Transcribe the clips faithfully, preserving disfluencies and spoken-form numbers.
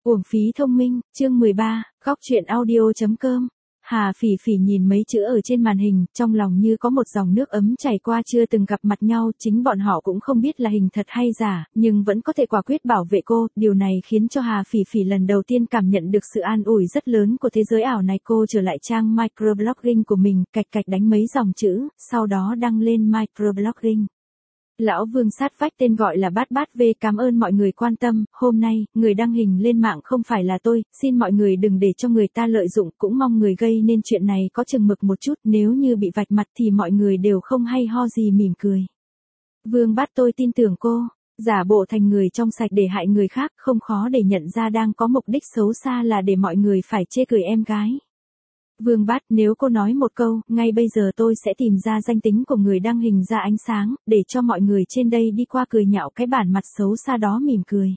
Uổng phí thông minh, chương mười ba, góc truyện audio.com. Hà Phỉ Phỉ nhìn mấy chữ ở trên màn hình, trong lòng như có một dòng nước ấm chảy qua. Chưa từng gặp mặt nhau, chính bọn họ cũng không biết là hình thật hay giả, nhưng vẫn có thể quả quyết bảo vệ cô. Điều này khiến cho Hà Phỉ Phỉ lần đầu tiên cảm nhận được sự an ủi rất lớn của thế giới ảo này. Cô trở lại trang microblogging của mình, cạch cạch đánh mấy dòng chữ, sau đó đăng lên microblogging. Lão Vương sát vách tên gọi là Bát Bát V, cảm ơn mọi người quan tâm. Hôm nay, người đăng hình lên mạng không phải là tôi, xin mọi người đừng để cho người ta lợi dụng, cũng mong người gây nên chuyện này có chừng mực một chút, nếu như bị vạch mặt thì mọi người đều không hay ho gì. Mỉm cười. Vương Bát, tôi tin tưởng cô, giả bộ thành người trong sạch để hại người khác, không khó để nhận ra đang có mục đích xấu xa là để mọi người phải chê cười em gái. Vương Bát, nếu cô nói một câu, ngay bây giờ tôi sẽ tìm ra danh tính của người đăng hình ra ánh sáng, để cho mọi người trên đây đi qua cười nhạo cái bản mặt xấu xa đó. Mỉm cười.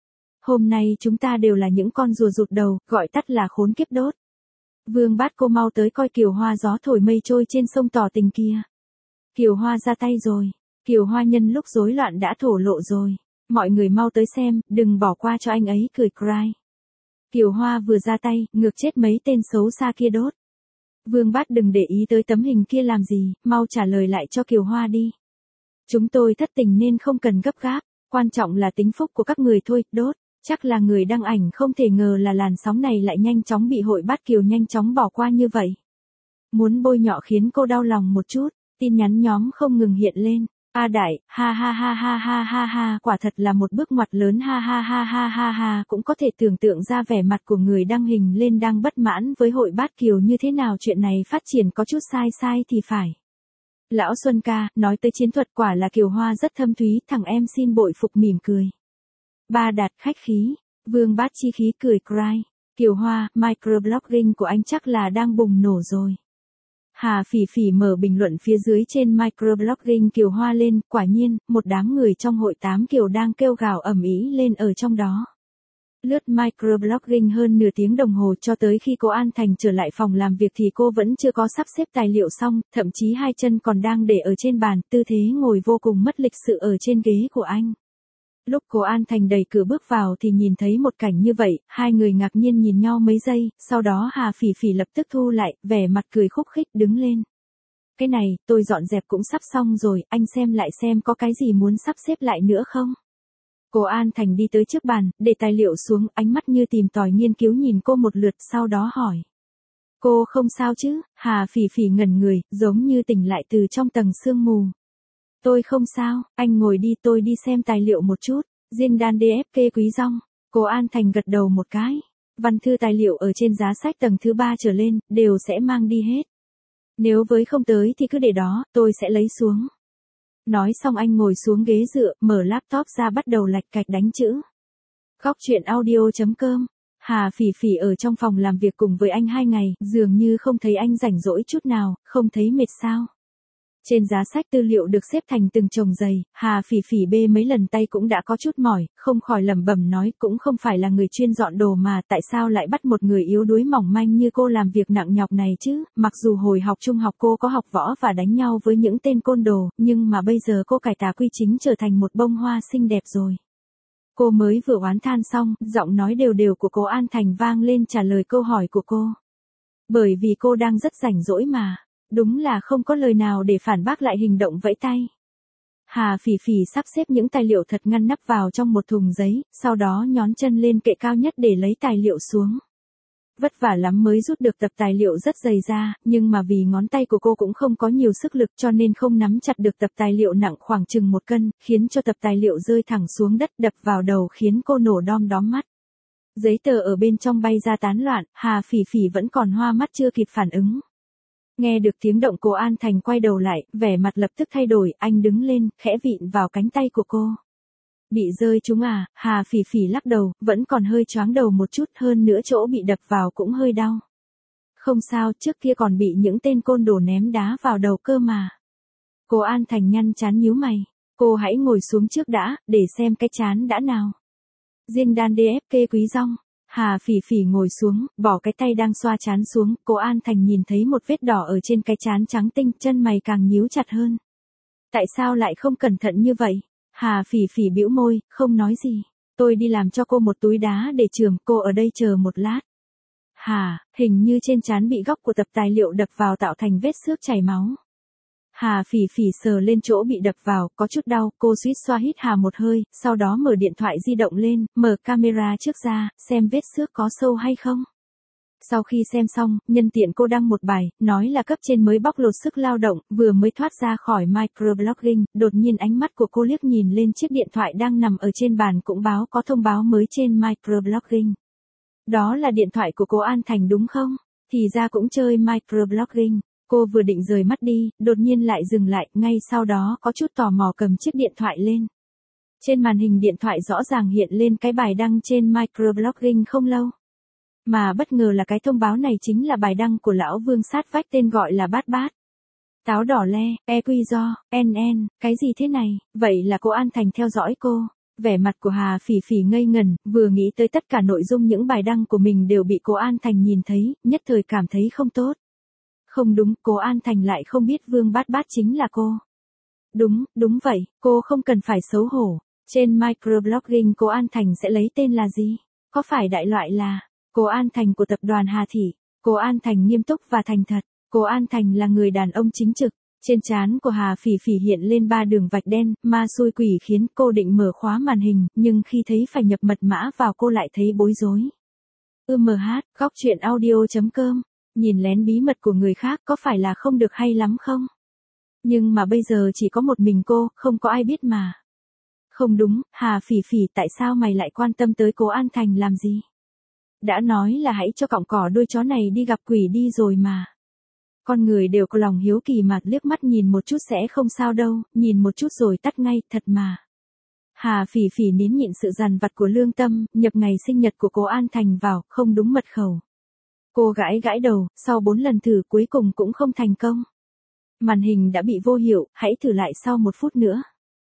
Hôm nay chúng ta đều là những con rùa rụt đầu, gọi tắt là khốn kiếp đốt. Vương Bát, cô mau tới coi Kiều Hoa gió thổi mây trôi trên sông tỏ tình kia. Kiều Hoa ra tay rồi. Kiều Hoa nhân lúc rối loạn đã thổ lộ rồi. Mọi người mau tới xem, đừng bỏ qua cho anh ấy. Cười cry. Kiều Hoa vừa ra tay, ngược chết mấy tên xấu xa kia đốt. Vương Bát, đừng để ý tới tấm hình kia làm gì, mau trả lời lại cho Kiều Hoa đi. Chúng tôi thất tình nên không cần gấp gáp, quan trọng là tính phúc của các người thôi. Đốt. Chắc là người đăng ảnh không thể ngờ là làn sóng này lại nhanh chóng bị hội Bát Kiều nhanh chóng bỏ qua như vậy. Muốn bôi nhọ khiến cô đau lòng một chút, tin nhắn nhóm không ngừng hiện lên. A đại, ha ha ha ha ha ha ha, quả thật là một bước ngoặt lớn, ha ha ha ha ha ha. Cũng có thể tưởng tượng ra vẻ mặt của người đăng hình lên đang bất mãn với hội Bát Kiều như thế nào. Chuyện này phát triển có chút sai sai thì phải. Lão Xuân ca, nói tới chiến thuật quả là Kiều Hoa rất thâm thúy, thằng em xin bội phục. Mỉm cười. Ba Đạt khách khí. Vương Bát chi khí cười cry. Kiều Hoa, microblogging của anh chắc là đang bùng nổ rồi. Hà Phỉ Phỉ mở bình luận phía dưới trên microblogging Kiều Hoa lên, quả nhiên, một đám người trong hội tám Kiều đang kêu gào ầm ĩ lên ở trong đó. Lướt microblogging hơn nửa tiếng đồng hồ cho tới khi cô An Thành trở lại phòng làm việc thì cô vẫn chưa có sắp xếp tài liệu xong, thậm chí hai chân còn đang để ở trên bàn, tư thế ngồi vô cùng mất lịch sự ở trên ghế của anh. Lúc cô An Thành đẩy cửa bước vào thì nhìn thấy một cảnh như vậy, hai người ngạc nhiên nhìn nhau mấy giây, sau đó Hà Phỉ Phỉ lập tức thu lại, vẻ mặt cười khúc khích đứng lên. Cái này, tôi dọn dẹp cũng sắp xong rồi, anh xem lại xem có cái gì muốn sắp xếp lại nữa không? Cô An Thành đi tới trước bàn, để tài liệu xuống, ánh mắt như tìm tòi nghiên cứu nhìn cô một lượt, sau đó hỏi. Cô không sao chứ? Hà Phỉ Phỉ ngẩn người, giống như tỉnh lại từ trong tầng sương mù. Tôi không sao, anh ngồi đi, tôi đi xem tài liệu một chút. Diên đan đê ép kê quý rong. Cô An Thành gật đầu một cái. Văn thư tài liệu ở trên giá sách tầng thứ ba trở lên, đều sẽ mang đi hết. Nếu với không tới thì cứ để đó, tôi sẽ lấy xuống. Nói xong anh ngồi xuống ghế dựa, mở laptop ra bắt đầu lạch cạch đánh chữ. Góc truyện audio.com. Hà Phỉ Phỉ ở trong phòng làm việc cùng với anh hai ngày, dường như không thấy anh rảnh rỗi chút nào, không thấy mệt sao. Trên giá sách tư liệu được xếp thành từng chồng dày, Hà Phỉ Phỉ bê mấy lần tay cũng đã có chút mỏi, không khỏi lẩm bẩm nói cũng không phải là người chuyên dọn đồ mà tại sao lại bắt một người yếu đuối mỏng manh như cô làm việc nặng nhọc này chứ. Mặc dù hồi học trung học cô có học võ và đánh nhau với những tên côn đồ, nhưng mà bây giờ cô cải tà quy chính trở thành một bông hoa xinh đẹp rồi. Cô mới vừa oán than xong, giọng nói đều đều của cô An Thành vang lên trả lời câu hỏi của cô. Bởi vì cô đang rất rảnh rỗi mà. Đúng là không có lời nào để phản bác lại hành động vẫy tay. Hà Phỉ Phỉ sắp xếp những tài liệu thật ngăn nắp vào trong một thùng giấy, sau đó nhón chân lên kệ cao nhất để lấy tài liệu xuống. Vất vả lắm mới rút được tập tài liệu rất dày ra, nhưng mà vì ngón tay của cô cũng không có nhiều sức lực cho nên không nắm chặt được tập tài liệu nặng khoảng chừng một cân, khiến cho tập tài liệu rơi thẳng xuống đất đập vào đầu khiến cô nổ đom đóm mắt. Giấy tờ ở bên trong bay ra tán loạn, Hà Phỉ Phỉ vẫn còn hoa mắt chưa kịp phản ứng. Nghe được tiếng động cô An Thành quay đầu lại, vẻ mặt lập tức thay đổi, anh đứng lên, khẽ vịn vào cánh tay của cô. Bị rơi trúng à? Hà Phỉ Phỉ lắc đầu, vẫn còn hơi choáng đầu một chút, hơn nữa chỗ bị đập vào cũng hơi đau. Không sao, trước kia còn bị những tên côn đồ ném đá vào đầu cơ mà. Cô An Thành nhăn trán nhíu mày. Cô hãy ngồi xuống trước đã, để xem cái trán đã nào. Diên đan đê ép kê quý rong. Hà Phỉ Phỉ ngồi xuống, bỏ cái tay đang xoa trán xuống, cô An Thành nhìn thấy một vết đỏ ở trên cái trán trắng tinh, chân mày càng nhíu chặt hơn. Tại sao lại không cẩn thận như vậy? Hà Phỉ Phỉ bĩu môi, không nói gì. Tôi đi làm cho cô một túi đá để chườm, cô ở đây chờ một lát. Hà, hình như trên trán bị góc của tập tài liệu đập vào tạo thành vết xước chảy máu. Hà phỉ phỉ sờ lên chỗ bị đập vào, có chút đau, cô suýt xoa hít hà một hơi, sau đó mở điện thoại di động lên, mở camera trước ra, xem vết xước có sâu hay không. Sau khi xem xong, nhân tiện cô đăng một bài, nói là cấp trên mới bóc lột sức lao động, vừa mới thoát ra khỏi microblogging, đột nhiên ánh mắt của cô liếc nhìn lên chiếc điện thoại đang nằm ở trên bàn cũng báo có thông báo mới trên microblogging. Đó là điện thoại của cô An Thành đúng không? Thì ra cũng chơi microblogging. Cô vừa định rời mắt đi, đột nhiên lại dừng lại, ngay sau đó có chút tò mò cầm chiếc điện thoại lên. Trên màn hình điện thoại rõ ràng hiện lên cái bài đăng trên microblogging không lâu. Mà bất ngờ là cái thông báo này chính là bài đăng của lão Vương sát vách tên gọi là Bát Bát. Táo đỏ le, e quy do, en en, cái gì thế này, vậy là cô An Thành theo dõi cô. Vẻ mặt của Hà phỉ phỉ ngây ngần, vừa nghĩ tới tất cả nội dung những bài đăng của mình đều bị cô An Thành nhìn thấy, nhất thời cảm thấy không tốt. Không đúng, cô An Thành lại không biết Vương Bát Bát chính là cô. Đúng, đúng vậy, cô không cần phải xấu hổ. Trên microblogging cô An Thành sẽ lấy tên là gì? Có phải đại loại là cô An Thành của tập đoàn Hà Thị? Cô An Thành nghiêm túc và thành thật. Cô An Thành là người đàn ông chính trực. Trên trán của Hà phỉ phỉ hiện lên ba đường vạch đen, ma xui quỷ khiến cô định mở khóa màn hình, nhưng khi thấy phải nhập mật mã vào cô lại thấy bối rối. ư em hát, góc truyện audio chấm com. Nhìn lén bí mật của người khác có phải là không được hay lắm không? Nhưng mà bây giờ chỉ có một mình cô, không có ai biết mà. Không đúng, Hà phỉ phỉ tại sao mày lại quan tâm tới cô An Thành làm gì? Đã nói là hãy cho cọng cỏ đuôi chó này đi gặp quỷ đi rồi mà. Con người đều có lòng hiếu kỳ mà, liếc mắt nhìn một chút sẽ không sao đâu, nhìn một chút rồi tắt ngay, thật mà. Hà phỉ phỉ nín nhịn sự dằn vặt của lương tâm, nhập ngày sinh nhật của cô An Thành vào, không đúng mật khẩu. Cô gãi gãi đầu, sau bốn lần thử cuối cùng cũng không thành công. Màn hình đã bị vô hiệu, hãy thử lại sau một phút nữa.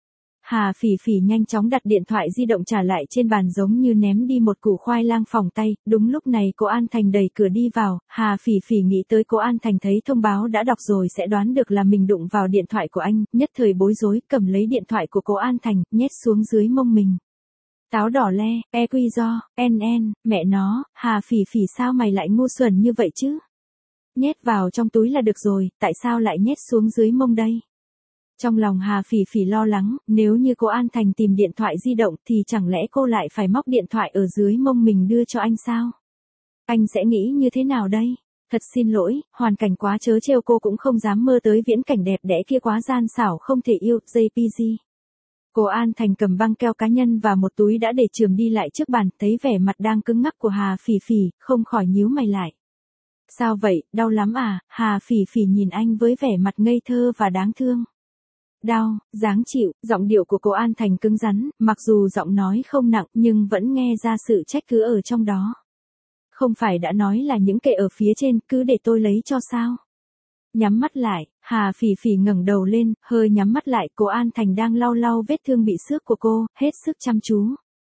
Hà phỉ phỉ nhanh chóng đặt điện thoại di động trả lại trên bàn giống như ném đi một củ khoai lang phỏng tay. Đúng lúc này cô An Thành đẩy cửa đi vào, Hà phỉ phỉ nghĩ tới cô An Thành thấy thông báo đã đọc rồi sẽ đoán được là mình đụng vào điện thoại của anh, nhất thời bối rối, cầm lấy điện thoại của cô An Thành, nhét xuống dưới mông mình. Táo đỏ le, e quy do, en en, mẹ nó, Hà phỉ phỉ sao mày lại ngu xuẩn như vậy chứ? Nhét vào trong túi là được rồi, tại sao lại nhét xuống dưới mông đây? Trong lòng Hà phỉ phỉ lo lắng, nếu như cô An Thành tìm điện thoại di động thì chẳng lẽ cô lại phải móc điện thoại ở dưới mông mình đưa cho anh sao? Anh sẽ nghĩ như thế nào đây? Thật xin lỗi, hoàn cảnh quá trớ trêu cô cũng không dám mơ tới viễn cảnh đẹp đẽ kia quá gian xảo không thể yêu, gi pi gi. Cô An Thành cầm băng keo cá nhân và một túi đã để chườm đi lại trước bàn, thấy vẻ mặt đang cứng ngắc của Hà phỉ phỉ, không khỏi nhíu mày lại. Sao vậy, đau lắm à? Hà phỉ phỉ nhìn anh với vẻ mặt ngây thơ và đáng thương. Đau, dáng chịu, giọng điệu của cô An Thành cứng rắn, mặc dù giọng nói không nặng nhưng vẫn nghe ra sự trách cứ ở trong đó. Không phải đã nói là những kệ ở phía trên, cứ để tôi lấy cho sao? Nhắm mắt lại, Hà phỉ phỉ ngẩng đầu lên, hơi nhắm mắt lại, cô An Thành đang lau lau vết thương bị xước của cô, hết sức chăm chú.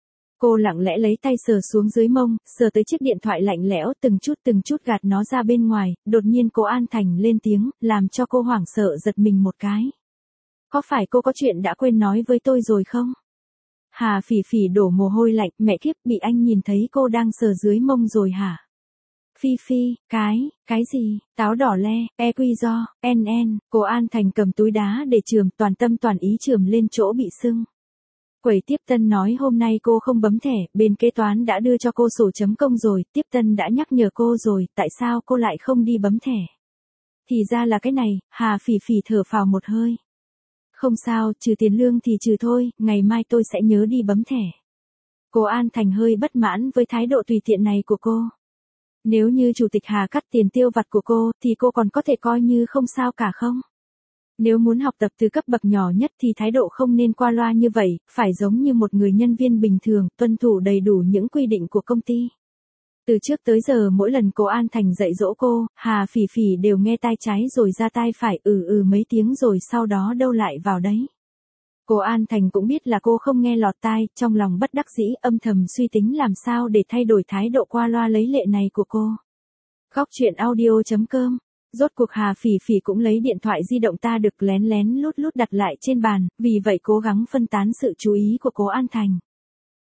Cô lặng lẽ lấy tay sờ xuống dưới mông, sờ tới chiếc điện thoại lạnh lẽo, từng chút từng chút gạt nó ra bên ngoài, đột nhiên cô An Thành lên tiếng, làm cho cô hoảng sợ giật mình một cái. Có phải cô có chuyện đã quên nói với tôi rồi không? Hà phỉ phỉ đổ mồ hôi lạnh, mẹ kiếp, bị anh nhìn thấy cô đang sờ dưới mông rồi hả? Phi phi, cái, cái gì, táo đỏ le, e quy do, en en, cô An Thành cầm túi đá để chườm, toàn tâm toàn ý chườm lên chỗ bị sưng. Quầy tiếp tân nói hôm nay cô không bấm thẻ, bên kế toán đã đưa cho cô sổ chấm công rồi, tiếp tân đã nhắc nhở cô rồi, tại sao cô lại không đi bấm thẻ? Thì ra là cái này, Hà phỉ phỉ thở phào một hơi. Không sao, trừ tiền lương thì trừ thôi, ngày mai tôi sẽ nhớ đi bấm thẻ. Cô An Thành hơi bất mãn với thái độ tùy tiện này của cô. Nếu như chủ tịch Hà cắt tiền tiêu vặt của cô, thì cô còn có thể coi như không sao cả không? Nếu muốn học tập từ cấp bậc nhỏ nhất thì thái độ không nên qua loa như vậy, phải giống như một người nhân viên bình thường, tuân thủ đầy đủ những quy định của công ty. Từ trước tới giờ mỗi lần cô An Thành dạy dỗ cô, Hà phỉ phỉ đều nghe tai trái rồi ra tai phải ừ ừ mấy tiếng rồi sau đó đâu lại vào đấy. Cô An Thành cũng biết là cô không nghe lọt tai, trong lòng bất đắc dĩ âm thầm suy tính làm sao để thay đổi thái độ qua loa lấy lệ này của cô. Góc truyện audio chấm com. Rốt cuộc Hà phỉ phỉ cũng lấy điện thoại di động ta được lén lén lút lút đặt lại trên bàn, vì vậy cố gắng phân tán sự chú ý của cô An Thành.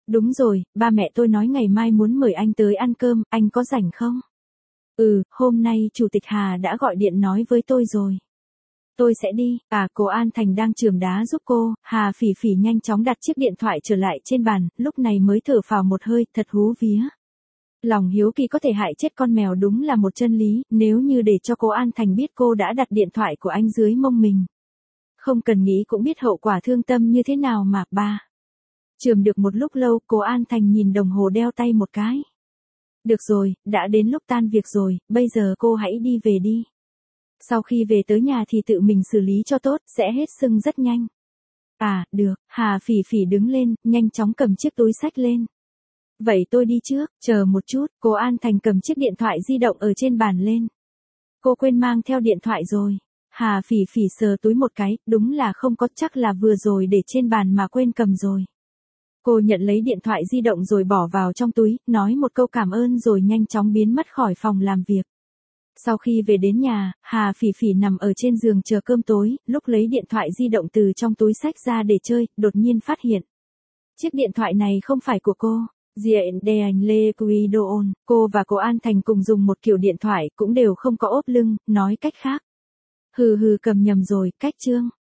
Đúng rồi, ba mẹ tôi nói ngày mai muốn mời anh tới ăn cơm, anh có rảnh không? Ừ, hôm nay Chủ tịch Hà đã gọi điện nói với tôi rồi. Tôi sẽ đi. À, cô An Thành đang chườm đá giúp cô. Hà Phỉ Phỉ nhanh chóng đặt chiếc điện thoại trở lại trên bàn, lúc này mới thở phào một hơi, thật hú vía. Lòng hiếu kỳ có thể hại chết con mèo đúng là một chân lý, nếu như để cho cô An Thành biết cô đã đặt điện thoại của anh dưới mông mình. Không cần nghĩ cũng biết hậu quả thương tâm như thế nào mà, ba. Chườm được một lúc lâu, cô An Thành nhìn đồng hồ đeo tay một cái. Được rồi, đã đến lúc tan việc rồi, bây giờ cô hãy đi về đi. Sau khi về tới nhà thì tự mình xử lý cho tốt, sẽ hết sưng rất nhanh. À, được, Hà Phỉ Phỉ đứng lên, nhanh chóng cầm chiếc túi xách lên. Vậy tôi đi trước, chờ một chút, cô An Thành cầm chiếc điện thoại di động ở trên bàn lên. Cô quên mang theo điện thoại rồi. Hà Phỉ Phỉ sờ túi một cái, đúng là không có, chắc là vừa rồi để trên bàn mà quên cầm rồi. Cô nhận lấy điện thoại di động rồi bỏ vào trong túi, nói một câu cảm ơn rồi nhanh chóng biến mất khỏi phòng làm việc. Sau khi về đến nhà, Hà Phỉ Phỉ nằm ở trên giường chờ cơm tối, lúc lấy điện thoại di động từ trong túi xách ra để chơi, đột nhiên phát hiện. Chiếc điện thoại này không phải của cô. Diện đề ảnh Lê Quy Đô ôn, cô và cô An Thành cùng dùng một kiểu điện thoại, cũng đều không có ốp lưng, nói cách khác. Hừ hừ cầm nhầm rồi, cách chương.